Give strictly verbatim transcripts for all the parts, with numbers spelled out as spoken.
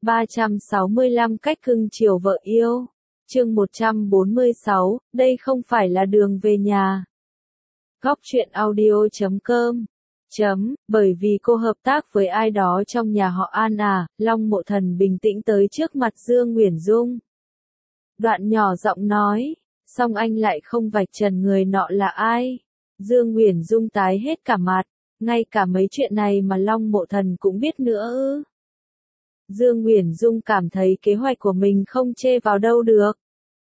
ba trăm sáu mươi lăm cách cưng chiều vợ yêu. Chương một trăm bốn mươi sáu, đây không phải là đường về nhà. Góc truyện audio chấm com. Chấm, bởi vì cô hợp tác với ai đó trong nhà họ An à, Long Mộ Thần bình tĩnh tới trước mặt Dương Uyển Dung. Đoạn nhỏ giọng nói, xong anh lại không vạch trần người nọ là ai. Dương Uyển Dung tái hết cả mặt, ngay cả mấy chuyện này mà Long Mộ Thần cũng biết nữa ư. Dương Uyển Dung cảm thấy kế hoạch của mình không chê vào đâu được.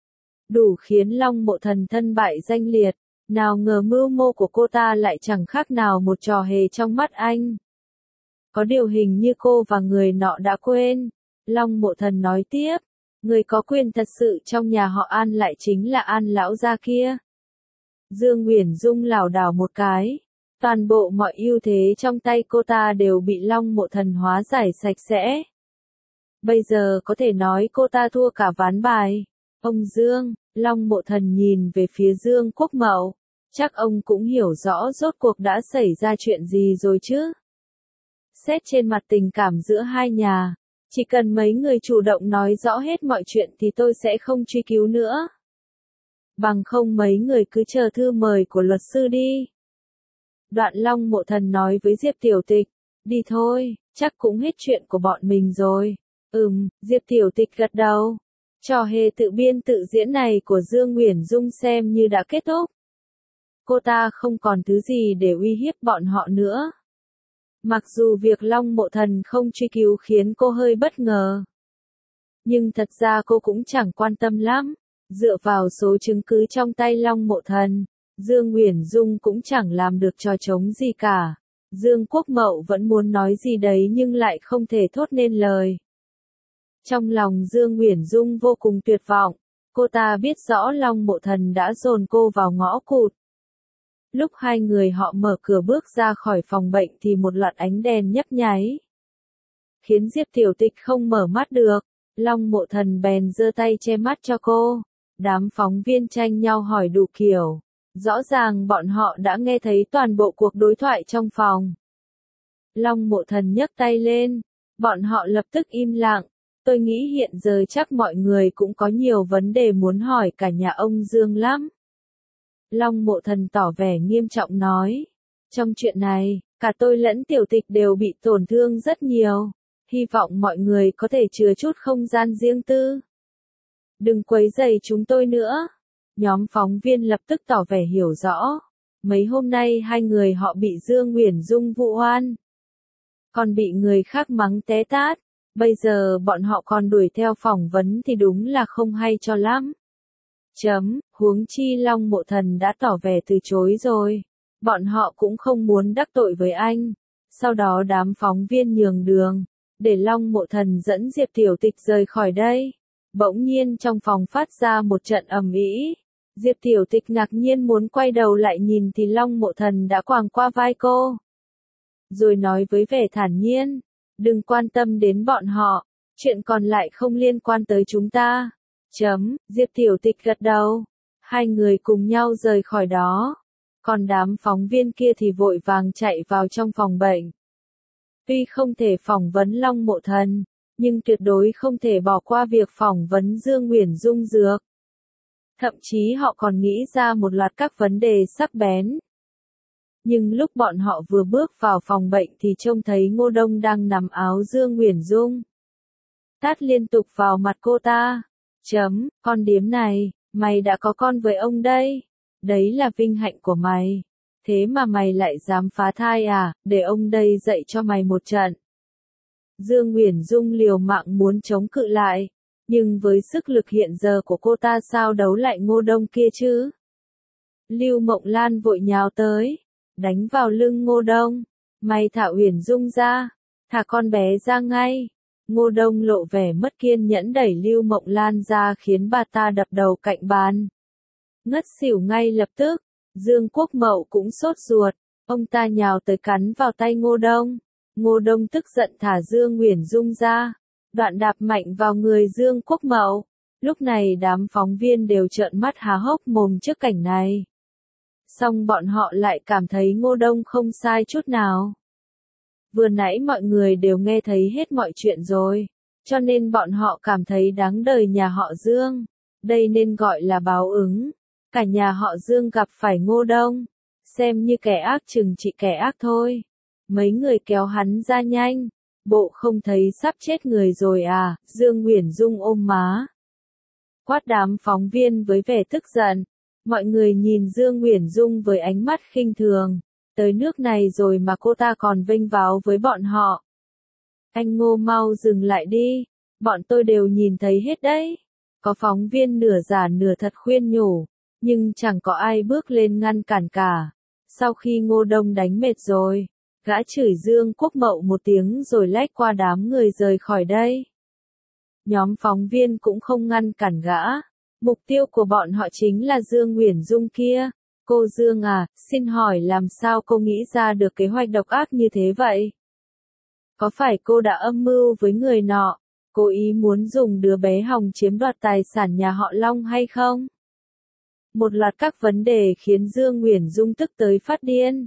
Đủ khiến Long Mộ Thần thân bại danh liệt, nào ngờ mưu mô của cô ta lại chẳng khác nào một trò hề trong mắt anh. Có điều hình như cô và người nọ đã quên. Long Mộ Thần nói tiếp, người có quyền thật sự trong nhà họ An lại chính là An lão gia kia. Dương Uyển Dung lảo đảo một cái, toàn bộ mọi ưu thế trong tay cô ta đều bị Long Mộ Thần hóa giải sạch sẽ. Bây giờ có thể nói cô ta thua cả ván bài. Ông Dương, Long Mộ Thần nhìn về phía Dương Quốc Mậu, chắc ông cũng hiểu rõ rốt cuộc đã xảy ra chuyện gì rồi chứ. Xét trên mặt tình cảm giữa hai nhà, chỉ cần mấy người chủ động nói rõ hết mọi chuyện thì tôi sẽ không truy cứu nữa. Bằng không mấy người cứ chờ thư mời của luật sư đi. Đoạn Long Mộ Thần nói với Diệp Tiểu Tịch, đi thôi, chắc cũng hết chuyện của bọn mình rồi. Ừm, Diệp Tiểu Tịch gật đầu. Trò hề tự biên tự diễn này của Dương Uyển Dung xem như đã kết thúc. Cô ta không còn thứ gì để uy hiếp bọn họ nữa. Mặc dù việc Long Mộ Thần không truy cứu khiến cô hơi bất ngờ, nhưng thật ra cô cũng chẳng quan tâm lắm. Dựa vào số chứng cứ trong tay Long Mộ Thần, Dương Uyển Dung cũng chẳng làm được trò trống gì cả. Dương Quốc Mậu vẫn muốn nói gì đấy nhưng lại không thể thốt nên lời. Trong lòng Dương Uyển Dung vô cùng tuyệt vọng, cô ta biết rõ Long Mộ Thần đã dồn cô vào ngõ cụt. Lúc hai người họ mở cửa bước ra khỏi phòng bệnh thì một loạt ánh đèn nhấp nháy, khiến Diệp Tiểu Tịch không mở mắt được. Long Mộ Thần bèn giơ tay che mắt cho cô. Đám phóng viên tranh nhau hỏi đủ kiểu. Rõ ràng bọn họ đã nghe thấy toàn bộ cuộc đối thoại trong phòng. Long Mộ Thần nhấc tay lên, bọn họ lập tức im lặng. Tôi nghĩ hiện giờ chắc mọi người cũng có nhiều vấn đề muốn hỏi cả nhà ông Dương lắm. Long Mộ Thần tỏ vẻ nghiêm trọng nói, trong chuyện này, cả tôi lẫn Tiểu Tịch đều bị tổn thương rất nhiều. Hy vọng mọi người có thể chừa chút không gian riêng tư. Đừng quấy rầy chúng tôi nữa. Nhóm phóng viên lập tức tỏ vẻ hiểu rõ. Mấy hôm nay hai người họ bị Dương Uyển Dung vụ oan, còn bị người khác mắng té tát. Bây giờ bọn họ còn đuổi theo phỏng vấn thì đúng là không hay cho lắm. Chấm, huống chi Long Mộ Thần đã tỏ vẻ từ chối rồi. Bọn họ cũng không muốn đắc tội với anh. Sau đó đám phóng viên nhường đường, để Long Mộ Thần dẫn Diệp Tiểu Tịch rời khỏi đây. Bỗng nhiên trong phòng phát ra một trận ầm ĩ. Diệp Tiểu Tịch ngạc nhiên muốn quay đầu lại nhìn thì Long Mộ Thần đã quàng qua vai cô, rồi nói với vẻ thản nhiên, đừng quan tâm đến bọn họ, chuyện còn lại không liên quan tới chúng ta. Chấm, Diệp Tiểu Tịch gật đầu. Hai người cùng nhau rời khỏi đó. Còn đám phóng viên kia thì vội vàng chạy vào trong phòng bệnh. Tuy không thể phỏng vấn Long Mộ Thần, nhưng tuyệt đối không thể bỏ qua việc phỏng vấn Dương Uyển Dung dược. Thậm chí họ còn nghĩ ra một loạt các vấn đề sắc bén. Nhưng lúc bọn họ vừa bước vào phòng bệnh thì trông thấy Ngô Đông đang nắm áo Dương Uyển Dung, tát liên tục vào mặt cô ta. Chấm, con điếm này, mày đã có con với ông đây. Đấy là vinh hạnh của mày. Thế mà mày lại dám phá thai à, để ông đây dạy cho mày một trận. Dương Uyển Dung liều mạng muốn chống cự lại, nhưng với sức lực hiện giờ của cô ta sao đấu lại Ngô Đông kia chứ. Lưu Mộng Lan vội nhào tới, đánh vào lưng Ngô Đông. Mày thả Uyển Dung ra, thả con bé ra ngay. Ngô Đông lộ vẻ mất kiên nhẫn đẩy Lưu Mộng Lan ra khiến bà ta đập đầu cạnh bàn, ngất xỉu ngay lập tức. Dương Quốc Mậu cũng sốt ruột, ông ta nhào tới cắn vào tay Ngô Đông. Ngô Đông tức giận thả Dương Uyển Dung ra, đoạn đạp mạnh vào người Dương Quốc Mậu. Lúc này đám phóng viên đều trợn mắt há hốc mồm trước cảnh này. Song bọn họ lại cảm thấy Ngô Đông không sai chút nào. Vừa nãy mọi người đều nghe thấy hết mọi chuyện rồi. cho nên bọn họ cảm thấy đáng đời nhà họ Dương. Đây nên gọi là báo ứng. Cả nhà họ Dương gặp phải Ngô Đông, xem như kẻ ác trừng trị kẻ ác thôi. Mấy người kéo hắn ra nhanh. Bộ không thấy sắp chết người rồi à, Dương Uyển Dung ôm má. Quát đám phóng viên với vẻ tức giận. Mọi người nhìn Dương Uyển Dung với ánh mắt khinh thường. Tới nước này rồi mà cô ta còn vênh váo với bọn họ. Anh Ngô mau dừng lại đi, bọn tôi đều nhìn thấy hết đấy. Có phóng viên nửa giả nửa thật khuyên nhủ, nhưng chẳng có ai bước lên ngăn cản cả. Sau khi Ngô Đông đánh mệt rồi, gã chửi Dương Quốc Mậu một tiếng rồi lách qua đám người rời khỏi đây. Nhóm phóng viên cũng không ngăn cản gã. Mục tiêu của bọn họ chính là Dương Uyển Dung kia. Cô Dương à, xin hỏi làm sao cô nghĩ ra được kế hoạch độc ác như thế vậy? Có phải cô đã âm mưu với người nọ, cố ý muốn dùng đứa bé Hồng chiếm đoạt tài sản nhà họ Long hay không? Một loạt các vấn đề khiến Dương Uyển Dung tức tới phát điên.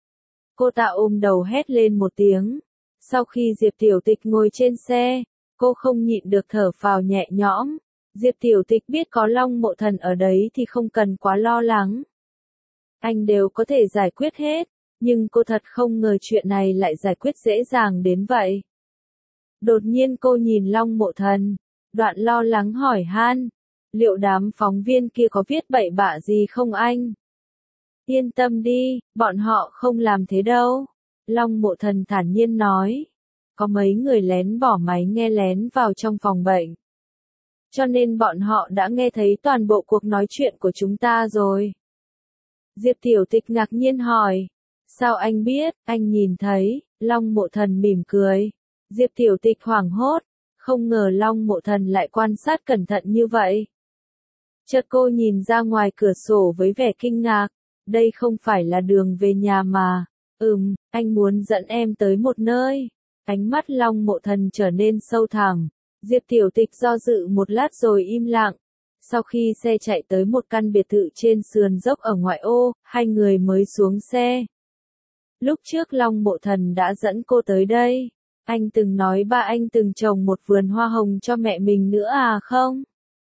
Cô ta ôm đầu hét lên một tiếng. Sau khi Diệp Tiểu Tịch ngồi trên xe, cô không nhịn được thở phào nhẹ nhõm. Diệp Tiểu Tịch biết có Long Mộ Thần ở đấy thì không cần quá lo lắng. Anh đều có thể giải quyết hết, nhưng cô thật không ngờ chuyện này lại giải quyết dễ dàng đến vậy. Đột nhiên cô nhìn Long Mộ Thần, đoạn lo lắng hỏi han, liệu đám phóng viên kia có viết bậy bạ gì không anh? Yên tâm đi, bọn họ không làm thế đâu. Long Mộ Thần thản nhiên nói, có mấy người lén bỏ máy nghe lén vào trong phòng bệnh. Cho nên bọn họ đã nghe thấy toàn bộ cuộc nói chuyện của chúng ta rồi. Diệp Tiểu Tịch ngạc nhiên hỏi, sao anh biết, anh nhìn thấy, Long Mộ Thần mỉm cười. Diệp Tiểu Tịch hoảng hốt, không ngờ Long Mộ Thần lại quan sát cẩn thận như vậy. Chợt cô nhìn ra ngoài cửa sổ với vẻ kinh ngạc, đây không phải là đường về nhà mà, ừm, anh muốn dẫn em tới một nơi. Ánh mắt Long Mộ Thần trở nên sâu thẳm, Diệp Tiểu Tịch do dự một lát rồi im lặng. Sau khi xe chạy tới một căn biệt thự trên sườn dốc ở ngoại ô, hai người mới xuống xe. Lúc trước Long Mộ Thần đã dẫn cô tới đây. Anh từng nói ba anh từng trồng một vườn hoa hồng cho mẹ mình nữa à không?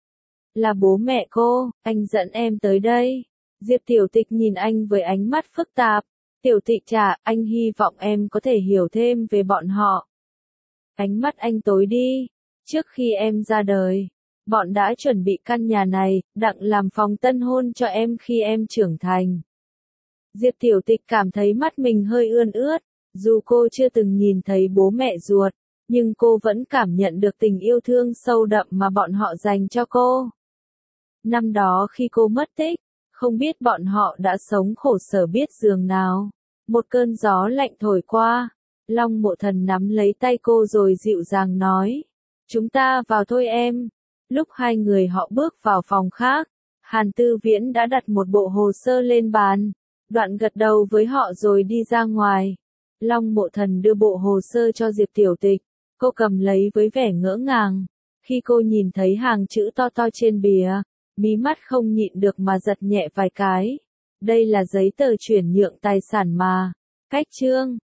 Là bố mẹ cô, anh dẫn em tới đây. Diệp Tiểu Tịch nhìn anh với ánh mắt phức tạp. Tiểu Tịch chà, anh hy vọng em có thể hiểu thêm về bọn họ. Ánh mắt anh tối đi. Trước khi em ra đời, bọn đã chuẩn bị căn nhà này, đặng làm phòng tân hôn cho em khi em trưởng thành. Diệp Tiểu Tịch cảm thấy mắt mình hơi ươn ướt, dù cô chưa từng nhìn thấy bố mẹ ruột, nhưng cô vẫn cảm nhận được tình yêu thương sâu đậm mà bọn họ dành cho cô. Năm đó khi cô mất tích, không biết bọn họ đã sống khổ sở biết giường nào. Một cơn gió lạnh thổi qua, Long Mộ Thần nắm lấy tay cô rồi dịu dàng nói, chúng ta vào thôi em. Lúc hai người họ bước vào phòng khác, Hàn Tư Viễn đã đặt một bộ hồ sơ lên bàn, đoạn gật đầu với họ rồi đi ra ngoài. Long Mộ Thần đưa bộ hồ sơ cho Diệp Tiểu Tịch, cô cầm lấy với vẻ ngỡ ngàng. Khi cô nhìn thấy hàng chữ to to trên bìa, mí mắt không nhịn được mà giật nhẹ vài cái. Đây là giấy tờ chuyển nhượng tài sản mà. Cách chương